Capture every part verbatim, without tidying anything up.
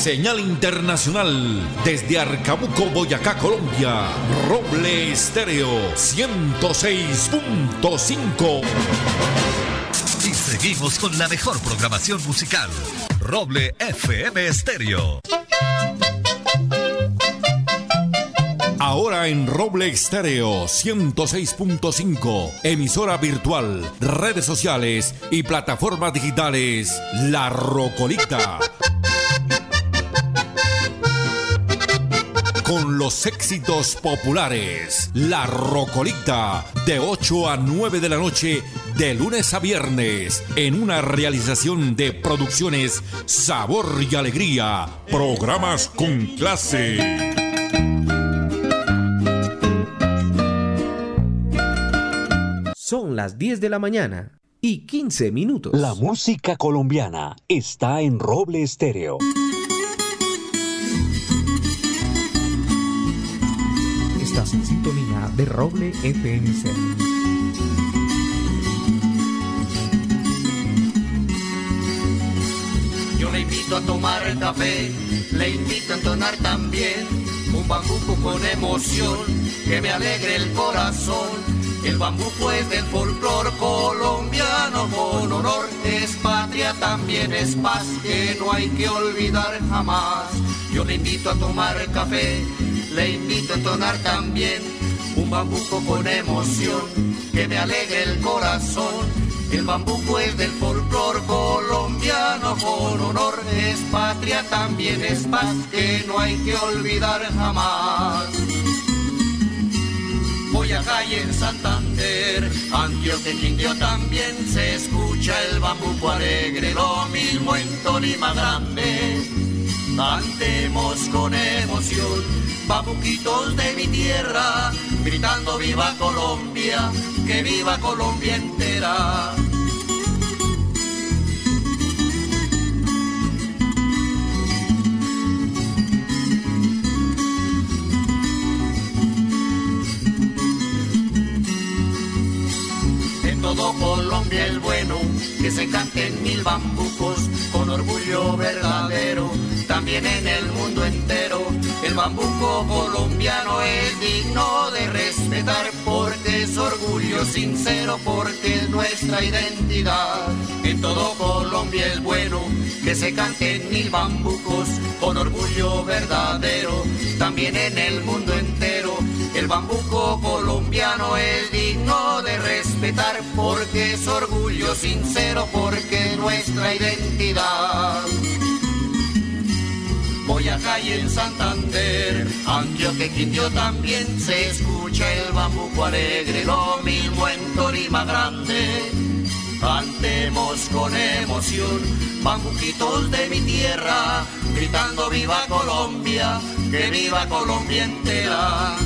Señal internacional desde Arcabuco, Boyacá, Colombia. Roble Estéreo ciento seis punto cinco. Y seguimos con la mejor programación musical. Roble F M Estéreo. Ahora en Roble Estéreo ciento seis punto cinco, emisora virtual, redes sociales y plataformas digitales, La Rocolita. Con los éxitos populares, La Rocolita, de ocho a nueve de la noche, de lunes a viernes, en una realización de Producciones Sabor y Alegría, programas con clase. Son las diez de la mañana y quince minutos. La música colombiana está en Roble Estéreo. Estás en sintonía de Roble F M Estéreo. Yo le invito a tomar el café, le invito a entonar también un bambuco con emoción que me alegre el corazón. El bambuco es del folclor colombiano, con honor es patria, también es paz, que no hay que olvidar jamás. Yo le invito a tomar el café, le invito a entonar también un bambuco con emoción que me alegre el corazón. El bambuco es del folclor colombiano, con honor es patria, también es paz, que no hay que olvidar jamás. Boyacá y en Santander, Antioquia y Quindío también se escucha el bambuco alegre, lo mismo en Tolima Grande. Cantemos con emoción, bambuquitos de mi tierra, gritando viva Colombia, que viva Colombia entera. Todo Colombia es bueno, que se canten mil bambucos con orgullo verdadero, también en el mundo entero. El bambuco colombiano es digno de respetar, porque es orgullo sincero, porque es nuestra identidad. En todo Colombia es bueno, que se canten mil bambucos con orgullo verdadero, también en el mundo entero. El bambuco colombiano es digno de respetar, porque es orgullo sincero, porque es nuestra identidad. Boyacá y en Santander, Antioquia y Quindío también se escucha el bambuco alegre, lo mismo en Tolima Grande. Cantemos con emoción, bambuquitos de mi tierra, gritando viva Colombia, que viva Colombia entera.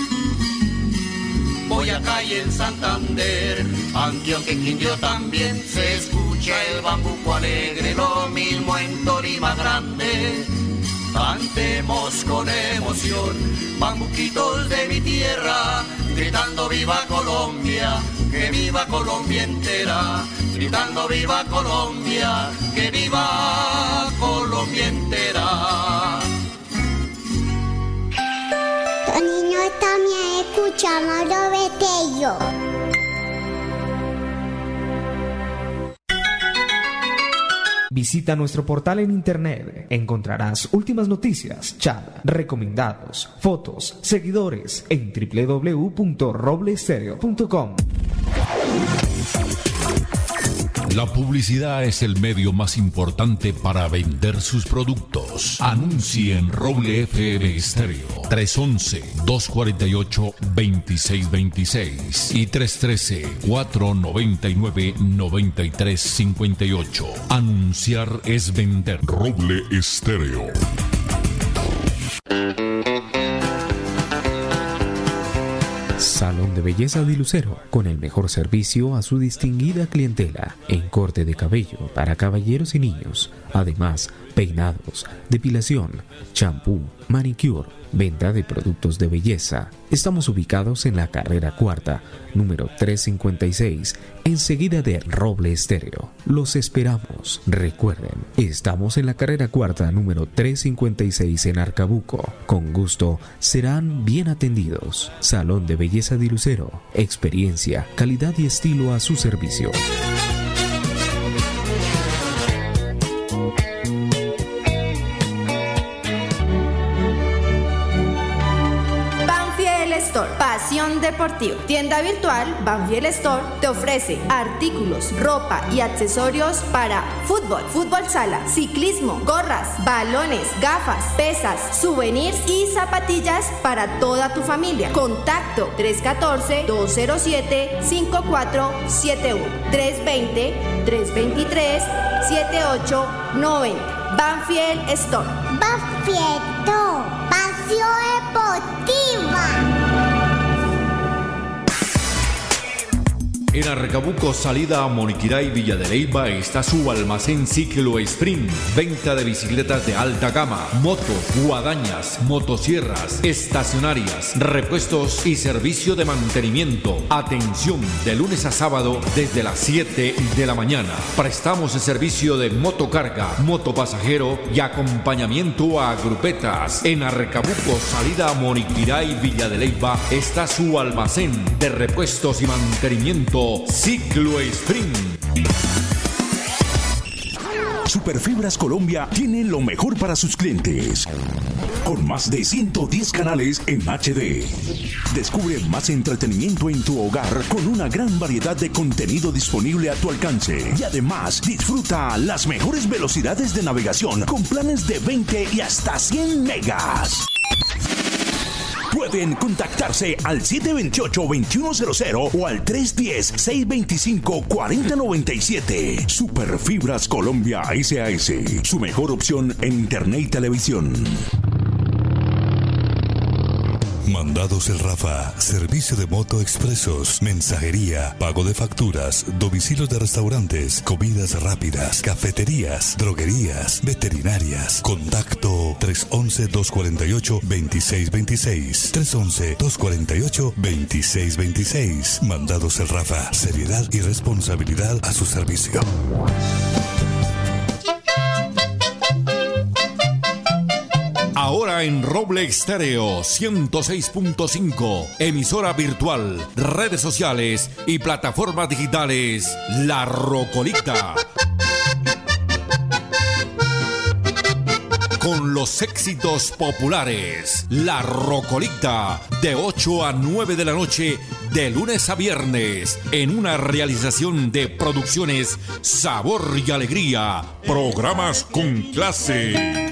Boyacá y en Santander, Antioquia y Quindío también se escucha el bambuco alegre, lo mismo en Tolima Grande. Cantemos con emoción, bambuquitos de mi tierra, gritando viva Colombia, que viva Colombia entera. Gritando viva Colombia, que viva Colombia entera. Los niños también escuchamos Roble Estéreo. Visita nuestro portal en internet. Encontrarás últimas noticias, chat, recomendados, fotos, seguidores en doble u doble u doble u punto roble estéreo punto com. La publicidad es el medio más importante para vender sus productos. Anuncie en Roble F M Estéreo tres once, dos cuarenta y ocho, veintiséis veintiséis y tres trece, cuatrocientos noventa y nueve, noventa y tres cincuenta y ocho. Anunciar es vender. Roble Estéreo. Salón de Belleza de Lucero, con el mejor servicio a su distinguida clientela en corte de cabello para caballeros y niños. Además, peinados, depilación, champú, manicure, venta de productos de belleza. Estamos ubicados en la carrera cuarta, número trescientos cincuenta y seis, enseguida de Roble Estéreo. Los esperamos. Recuerden, estamos en la carrera cuarta, número trescientos cincuenta y seis en Arcabuco. Con gusto serán bien atendidos. Salón de Belleza de Lucero. Experiencia, calidad y estilo a su servicio. Pasión Deportiva. Tienda virtual Banfield Store te ofrece artículos, ropa y accesorios para fútbol, fútbol sala, ciclismo, gorras, balones, gafas, pesas, souvenirs y zapatillas para toda tu familia. Contacto tres uno cuatro, dos cero siete, cinco cuatro siete uno, tres dos cero, tres dos tres, siete ocho nueve cero. Banfield Store. Banfield Store. Pasión Deportiva. En Arcabuco, salida a Moniquirá y Villa de Leyva, está su almacén Ciclo Sprint. Venta de bicicletas de alta gama, motos, guadañas, motosierras, estacionarias, repuestos y servicio de mantenimiento. Atención, de lunes a sábado desde las siete de la mañana. Prestamos el servicio de motocarga, motopasajero y acompañamiento a grupetas. En Arcabuco, salida a Moniquirá y Villa de Leyva, está su almacén de repuestos y mantenimiento Ciclo Sprint. Superfibras Colombia tiene lo mejor para sus clientes. Con más de ciento diez canales en H D. Descubre más entretenimiento en tu hogar con una gran variedad de contenido disponible a tu alcance. Y además, disfruta las mejores velocidades de navegación con planes de veinte y hasta cien megas. Pueden contactarse al siete dos ocho, dos uno cero cero o al tres uno cero, seis dos cinco, cuatro cero nueve siete. Superfibras Colombia S A S, su mejor opción en internet y televisión. Mandados El Rafa, servicio de moto expresos, mensajería, pago de facturas, domicilios de restaurantes, comidas rápidas, cafeterías, droguerías, veterinarias. Contacto tres once, dos cuarenta y ocho, veintiséis veintiséis. tres once, dos cuarenta y ocho, veintiséis veintiséis. Mandados El Rafa, seriedad y responsabilidad a su servicio. Ahora en Roble Estéreo ciento seis punto cinco, emisora virtual, redes sociales y plataformas digitales, La Rocolita. Con los éxitos populares, La Rocolita, de ocho a nueve de la noche, de lunes a viernes, en una realización de Producciones Sabor y Alegría, programas con clase.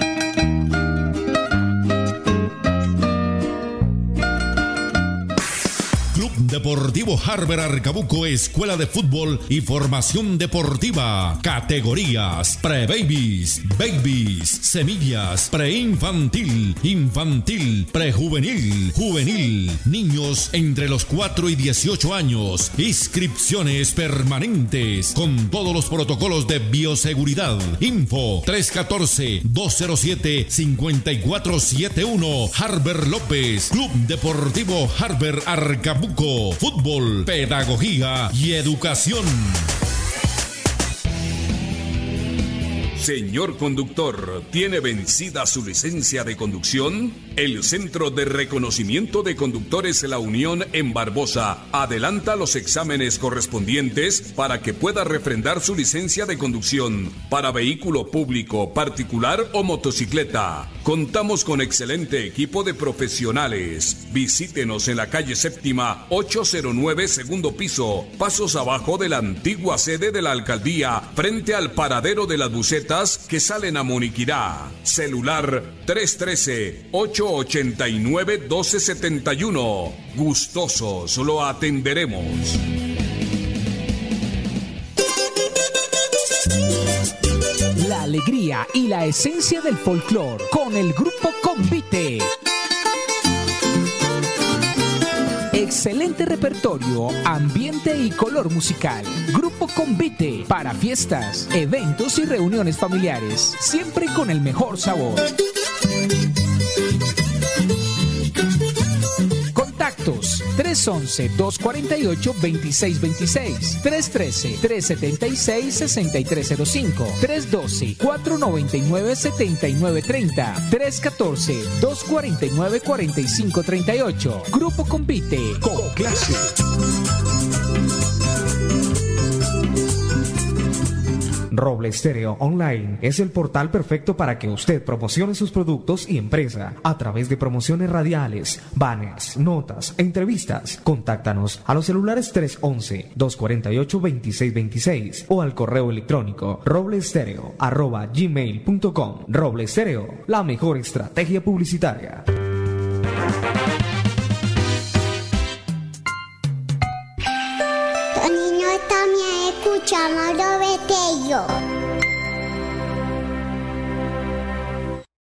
Deportivo Harber Arcabuco, escuela de fútbol y formación deportiva. Categorías: pre-babies, babies, semillas, preinfantil, infantil, prejuvenil, juvenil, niños entre los cuatro y dieciocho años. Inscripciones permanentes con todos los protocolos de bioseguridad. Info tres uno cuatro, dos cero siete, cinco cuatro siete uno. Harber López, Club Deportivo Harber Arcabuco. Fútbol, pedagogía y educación. Señor conductor, ¿tiene vencida su licencia de conducción? El Centro de Reconocimiento de Conductores La Unión en Barbosa adelanta los exámenes correspondientes para que pueda refrendar su licencia de conducción para vehículo público, particular o motocicleta. Contamos con excelente equipo de profesionales. Visítenos en la calle Séptima, ochocientos nueve, segundo piso, pasos abajo de la antigua sede de la alcaldía, frente al paradero de las bucetas que salen a Moniquirá. Celular tres uno tres, ocho ocho nueve, uno dos siete uno. Gustosos lo atenderemos. La alegría y la esencia del folclor con el grupo Convite. excelente repertorio, ambiente y color musical. Grupo Convite para fiestas, eventos y reuniones familiares, siempre con el mejor sabor. Contactos tres once, dos cuarenta y ocho, veintiséis veintiséis, tres trece, tres setenta y seis, sesenta y tres cero cinco, tres doce, cuatro noventa y nueve, setenta y nueve treinta, tres catorce, dos cuarenta y nueve, cuarenta y cinco treinta y ocho. Grupo Convite, con clase. Roble Stereo Online es el portal perfecto para que usted promocione sus productos y empresa a través de promociones radiales, banners, notas, entrevistas. Contáctanos a los celulares tres once, dos cuarenta y ocho, veintiséis veintiséis o al correo electrónico roblestereo arroba gmail punto com. Roble Stereo, la mejor estrategia publicitaria. Los niños también escuchamos Roble Stereo.